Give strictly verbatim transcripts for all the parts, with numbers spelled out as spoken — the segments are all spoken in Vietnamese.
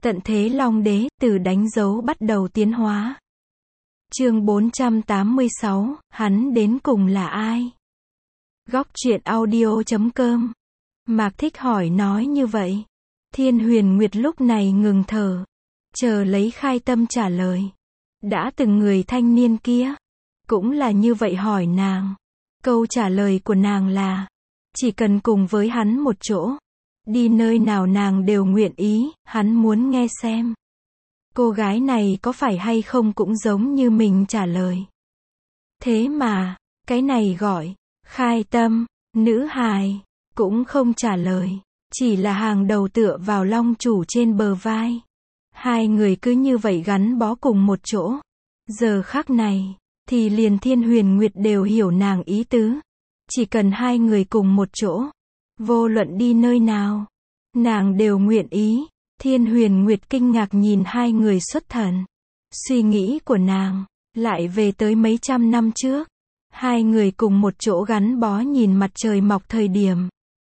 Tận thế Long Đế, từ đánh dấu bắt đầu tiến hóa. Chương bốn trăm tám mươi sáu, hắn đến cùng là ai? Góc truyện audio chấm com. Mạc Thích hỏi nói như vậy. Thiên Huyền Nguyệt lúc này ngừng thở, chờ lấy Khai Tâm trả lời. Đã từng người thanh niên kia, cũng là như vậy hỏi nàng. Câu trả lời của nàng là, chỉ cần cùng với hắn một chỗ, đi nơi nào nàng đều nguyện ý, hắn muốn nghe xem. Cô gái này có phải hay không cũng giống như mình trả lời. Thế mà, cái này gọi, Khai Tâm, nữ hài, cũng không trả lời, chỉ là hàng đầu tựa vào Long Chủ trên bờ vai. Hai người cứ như vậy gắn bó cùng một chỗ. Giờ khắc này, thì liền Thiên Huyền Nguyệt đều hiểu nàng ý tứ. Chỉ cần hai người cùng một chỗ, vô luận đi nơi nào, nàng đều nguyện ý. Thiên Huyền Nguyệt kinh ngạc nhìn hai người xuất thần. Suy nghĩ của nàng, lại về tới mấy trăm năm trước. Hai người cùng một chỗ gắn bó nhìn mặt trời mọc thời điểm.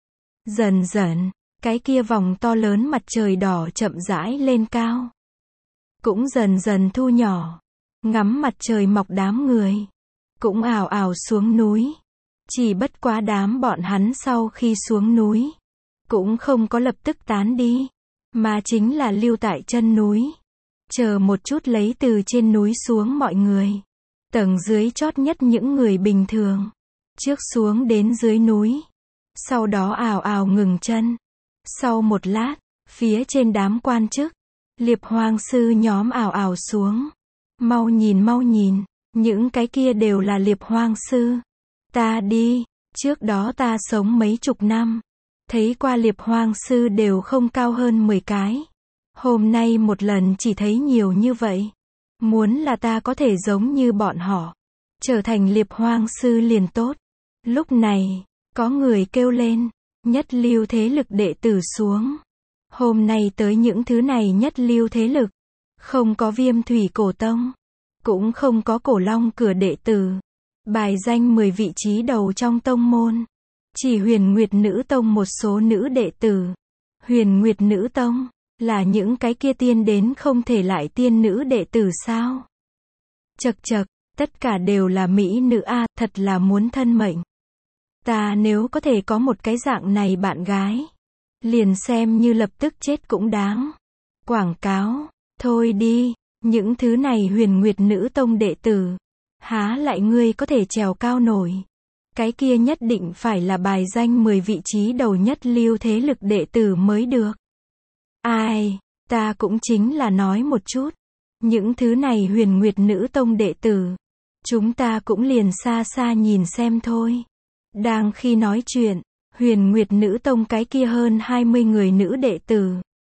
Dần dần, cái kia vòng to lớn mặt trời đỏ chậm rãi lên cao. Cũng dần dần thu nhỏ. Ngắm mặt trời mọc đám người. Cũng ào ào xuống núi. Chỉ bất quá đám bọn hắn sau khi xuống núi, cũng không có lập tức tán đi, mà chính là lưu tại chân núi. Chờ một chút lấy từ trên núi xuống mọi người. Tầng dưới chót nhất những người bình thường. Trước xuống đến dưới núi. Sau đó ào ào ngừng chân. Sau một lát, phía trên đám quan chức, Liệp Hoang sư nhóm ào ào xuống. Mau nhìn mau nhìn, những cái kia đều là Liệp Hoang sư. Ta đi, trước đó ta sống mấy chục năm, thấy qua Liệp Hoang sư đều không cao hơn mười cái. Hôm nay một lần chỉ thấy nhiều như vậy. Muốn là ta có thể giống như bọn họ, trở thành Liệp Hoang sư liền tốt. Lúc này, có người kêu lên, nhất lưu thế lực đệ tử xuống. Hôm nay tới những thứ này nhất lưu thế lực, không có Viêm Thủy Cổ Tông, cũng không có Cổ Long cửa đệ tử. Bài danh mười vị trí đầu trong tông môn. Chỉ Huyền Nguyệt Nữ Tông một số nữ đệ tử. Huyền Nguyệt Nữ Tông, là những cái kia tiên đến không thể lại tiên nữ đệ tử sao? Chật chật, tất cả đều là mỹ nữ a, thật là muốn thân mệnh. Ta nếu có thể có một cái dạng này bạn gái, liền xem như lập tức chết cũng đáng. Quảng cáo, thôi đi, những thứ này Huyền Nguyệt Nữ Tông đệ tử, há lại ngươi có thể trèo cao nổi. Cái kia nhất định phải là bài danh mười vị trí đầu nhất lưu thế lực đệ tử mới được. Ai, ta cũng chính là nói một chút. Những thứ này Huyền Nguyệt Nữ Tông đệ tử, chúng ta cũng liền xa xa nhìn xem thôi. Đang khi nói chuyện, Huyền Nguyệt Nữ Tông cái kia hơn hai mươi người nữ đệ tử,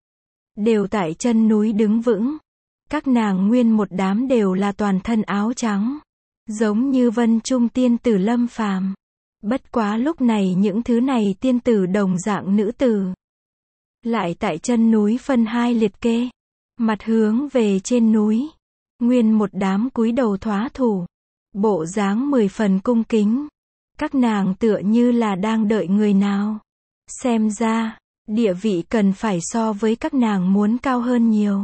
đều tại chân núi đứng vững. Các nàng nguyên một đám đều là toàn thân áo trắng, giống như Vân Trung tiên tử Lâm Phàm. Bất quá lúc này những thứ này tiên tử đồng dạng nữ tử, lại tại chân núi phân hai liệt kê, mặt hướng về trên núi. Nguyên một đám cúi đầu thóa thủ, bộ dáng mười phần cung kính. Các nàng tựa như là đang đợi người nào. Xem ra, địa vị cần phải so với các nàng muốn cao hơn nhiều.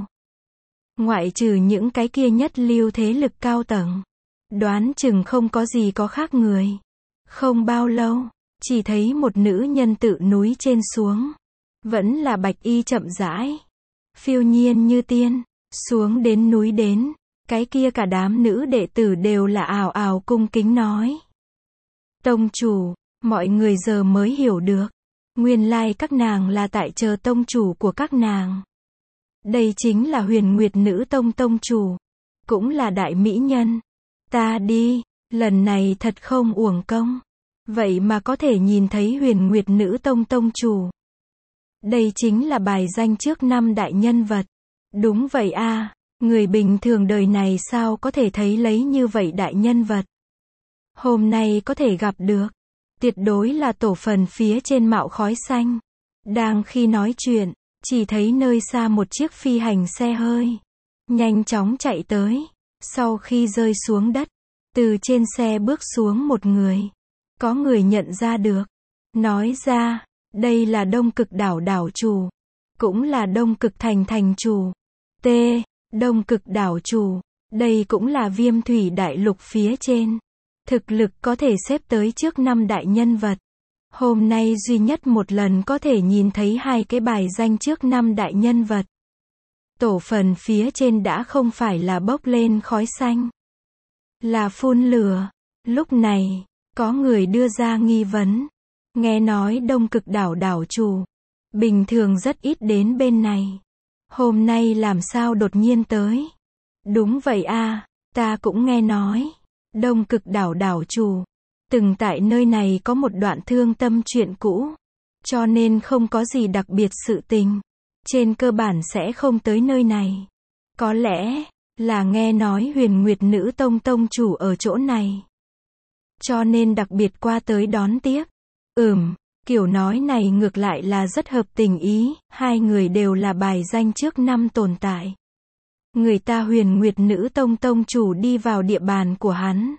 Ngoại trừ những cái kia nhất lưu thế lực cao tầng, đoán chừng không có gì có khác người. Không bao lâu, chỉ thấy một nữ nhân tự núi trên xuống. Vẫn là bạch y chậm rãi, phiêu nhiên như tiên, xuống đến núi đến. Cái kia cả đám nữ đệ tử đều là ào ào cung kính nói. Tông chủ, mọi người giờ mới hiểu được. Nguyên lai các nàng là tại chờ tông chủ của các nàng. Đây chính là Huyền Nguyệt Nữ Tông tông chủ, cũng là đại mỹ nhân. Ta đi, lần này thật không uổng công. Vậy mà có thể nhìn thấy Huyền Nguyệt Nữ Tông tông chủ. Đây chính là bài danh trước năm đại nhân vật. Đúng vậy a, người bình thường đời này sao có thể thấy lấy như vậy đại nhân vật. Hôm nay có thể gặp được, tuyệt đối là tổ phần phía trên mạo khói xanh. Đang khi nói chuyện, chỉ thấy nơi xa một chiếc phi hành xe hơi nhanh chóng chạy tới. Sau khi rơi xuống đất, từ trên xe bước xuống một người. Có người nhận ra được, nói ra, đây là Đông Cực đảo đảo chủ. cũng là Đông Cực Thành thành chủ. T. Đông Cực đảo chủ. Đây cũng là Viêm Thủy Đại Lục phía trên. Thực lực có thể xếp tới trước năm đại nhân vật. Hôm nay duy nhất một lần có thể nhìn thấy hai cái bài danh trước năm đại nhân vật. Tổ phần phía trên đã không phải là bốc lên khói xanh, là phun lửa. Lúc này, có người đưa ra nghi vấn. Nghe nói Đông Cực đảo đảo chủ bình thường rất ít đến bên này. Hôm nay làm sao đột nhiên tới? Đúng vậy a, ta cũng nghe nói. Đông Cực đảo đảo chủ từng tại nơi này có một đoạn thương tâm chuyện cũ, cho nên không có gì đặc biệt sự tình. Trên cơ bản sẽ không tới nơi này. Có lẽ là nghe nói Huyền Nguyệt Nữ Tông tông chủ ở chỗ này, cho nên đặc biệt qua tới đón tiếp. Ừm, kiểu nói này ngược lại là rất hợp tình ý, hai người đều là bài danh trước năm tồn tại. Người ta Huyền Nguyệt Nữ Tông tông chủ đi vào địa bàn của hắn.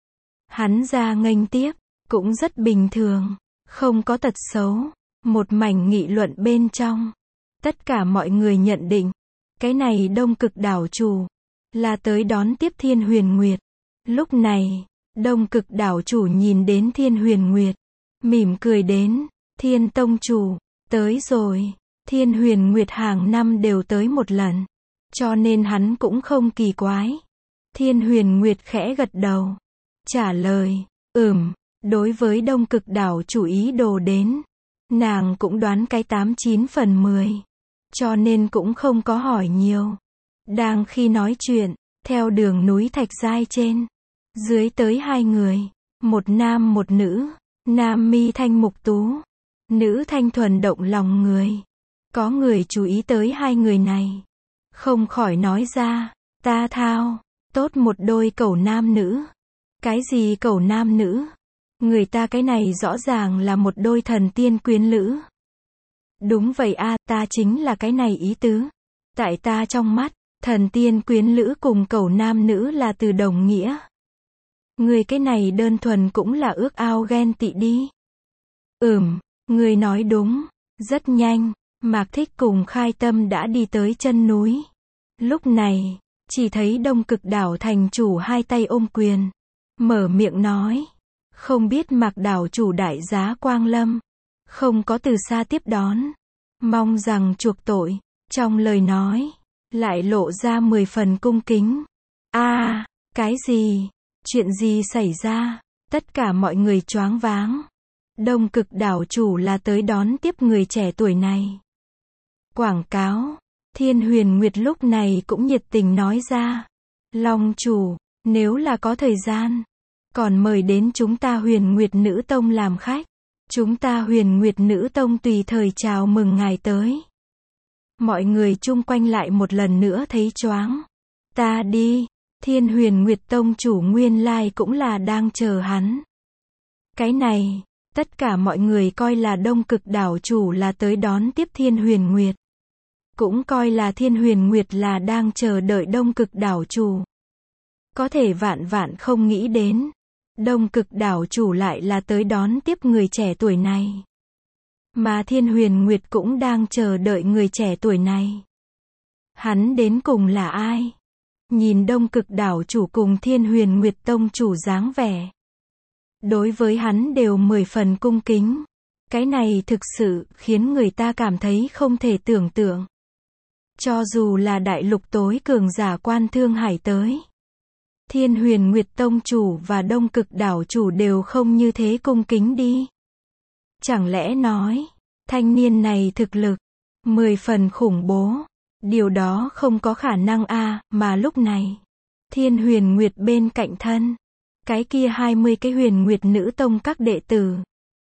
Hắn ra nghênh tiếp, cũng rất bình thường, không có tật xấu. Một mảnh nghị luận bên trong. Tất cả mọi người nhận định, cái này Đông Cực đảo chủ là tới đón tiếp Thiên Huyền Nguyệt. Lúc này, Đông Cực đảo chủ nhìn đến Thiên Huyền Nguyệt, mỉm cười đến. Thiên tông chủ, tới rồi. Thiên Huyền Nguyệt hàng năm đều tới một lần, cho nên hắn cũng không kỳ quái. Thiên Huyền Nguyệt khẽ gật đầu, trả lời, ừm, đối với Đông Cực đảo chủ ý đồ đến, nàng cũng đoán cái tám chín phần mười, cho nên cũng không có hỏi nhiều. Đang khi nói chuyện, theo đường núi Thạch Giai trên, dưới tới hai người, một nam một nữ, nam mi thanh mục tú, nữ thanh thuần động lòng người. Có người chú ý tới hai người này, không khỏi nói ra, ta thao, tốt một đôi cẩu nam nữ. Cái gì cẩu nam nữ? Người ta cái này rõ ràng là một đôi thần tiên quyến lữ. Đúng vậy a, ta chính là cái này ý tứ. Tại ta trong mắt, thần tiên quyến lữ cùng cẩu nam nữ là từ đồng nghĩa. Người cái này đơn thuần cũng là ước ao ghen tị đi. Ừm, người nói đúng. Rất nhanh, Mạc Thích cùng Khai Tâm đã đi tới chân núi. Lúc này, chỉ thấy Đông Cực đảo thành chủ hai tay ôm quyền, mở miệng nói, không biết Mạc đảo chủ đại giá quang lâm, không có từ xa tiếp đón, mong rằng chuộc tội. Trong lời nói, lại lộ ra mười phần cung kính. A, à, cái gì? Chuyện gì xảy ra? Tất cả mọi người choáng váng. Đông Cực đảo chủ là tới đón tiếp người trẻ tuổi này. Quảng cáo, Thiên Huyền Nguyệt lúc này cũng nhiệt tình nói ra, Long chủ, nếu là có thời gian, còn mời đến chúng ta Huyền Nguyệt Nữ Tông làm khách. Chúng ta Huyền Nguyệt Nữ Tông tùy thời chào mừng ngài tới. Mọi người chung quanh lại một lần nữa thấy choáng. Ta đi, Thiên Huyền Nguyệt Tông chủ nguyên lai cũng là đang chờ hắn. Cái này, tất cả mọi người coi là Đông Cực đảo chủ là tới đón tiếp Thiên Huyền Nguyệt. Cũng coi là Thiên Huyền Nguyệt là đang chờ đợi Đông Cực đảo chủ. Có thể vạn vạn không nghĩ đến, Đông Cực đảo chủ lại là tới đón tiếp người trẻ tuổi này. Mà Thiên Huyền Nguyệt cũng đang chờ đợi người trẻ tuổi này. Hắn đến cùng là ai? Nhìn Đông Cực đảo chủ cùng Thiên Huyền Nguyệt Tông chủ dáng vẻ, đối với hắn đều mười phần cung kính. Cái này thực sự khiến người ta cảm thấy không thể tưởng tượng. Cho dù là đại lục tối cường giả Quan Thương Hải tới, Thiên Huyền Nguyệt Tông chủ và Đông Cực đảo chủ đều không như thế cung kính đi. Chẳng lẽ nói, thanh niên này thực lực mười phần khủng bố? Điều đó không có khả năng a, à, mà lúc này, Thiên Huyền Nguyệt bên cạnh thân, cái kia hai mươi cái Huyền Nguyệt Nữ Tông các đệ tử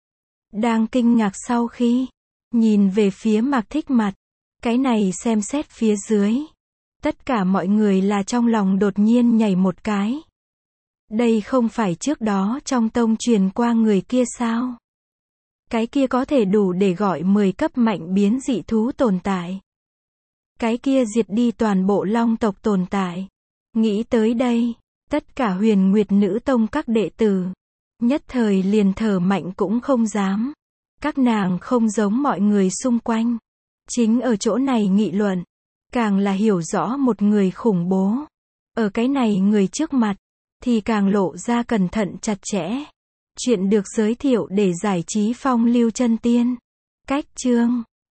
đang kinh ngạc sau khi nhìn về phía Mạc Thích mặt. Cái này xem xét phía dưới, tất cả mọi người là trong lòng đột nhiên nhảy một cái. Đây không phải trước đó trong tông truyền qua người kia sao? Cái kia có thể đủ để gọi mười cấp mạnh biến dị thú tồn tại. Cái kia diệt đi toàn bộ long tộc tồn tại. Nghĩ tới đây, tất cả Huyền Nguyệt Nữ Tông các đệ tử, nhất thời liền thở mạnh cũng không dám. Các nàng không giống mọi người xung quanh. Chính ở chỗ này nghị luận, càng là hiểu rõ một người khủng bố. Ở cái này người trước mặt, thì càng lộ ra cẩn thận chặt chẽ. Chuyện được giới thiệu để giải trí phong lưu chân tiên. Cách chương